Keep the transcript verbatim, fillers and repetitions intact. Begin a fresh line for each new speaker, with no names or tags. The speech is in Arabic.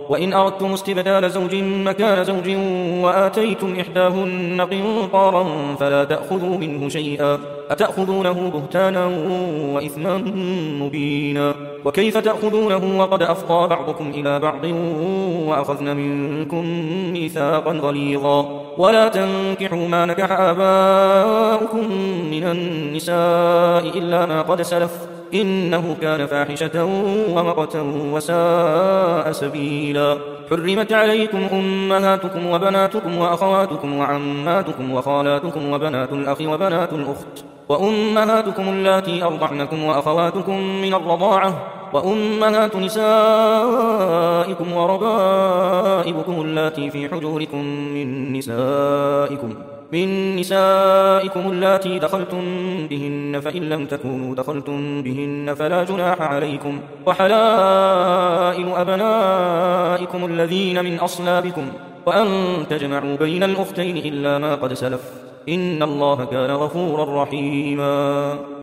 وإن أردتم استبدال زوج مكان زوج وآتيتم إحداهن قنطارا فلا تأخذوا منه شيئا أتأخذونه بهتانا وإثما مبينا وكيف تأخذونه وقد أفضى بعضكم إلى بعض وأخذن منكم ميثاقا غليظا ولا تنكحوا ما نكح آباؤكم من النساء إلا ما قد سلف إنه كان فاحشة ومقتا وساء سبيلا حرمت عليكم أمهاتكم وبناتكم وأخواتكم وعماتكم وخالاتكم وبنات الأخ وبنات الأخت وأمهاتكم اللاتي أرضعنكم وأخواتكم من الرضاعة وأمهات نسائكم وربائبكم اللاتي في حجوركم من نسائكم من نسائكم اللاتي دخلتم بهن فإن لم تكونوا دخلتم بهن فلا جناح عليكم وحلائل أبنائكم الذين من أصلابكم وأن تجمعوا بين الأختين إلا ما قد سلف إن الله كان غفورا رحيما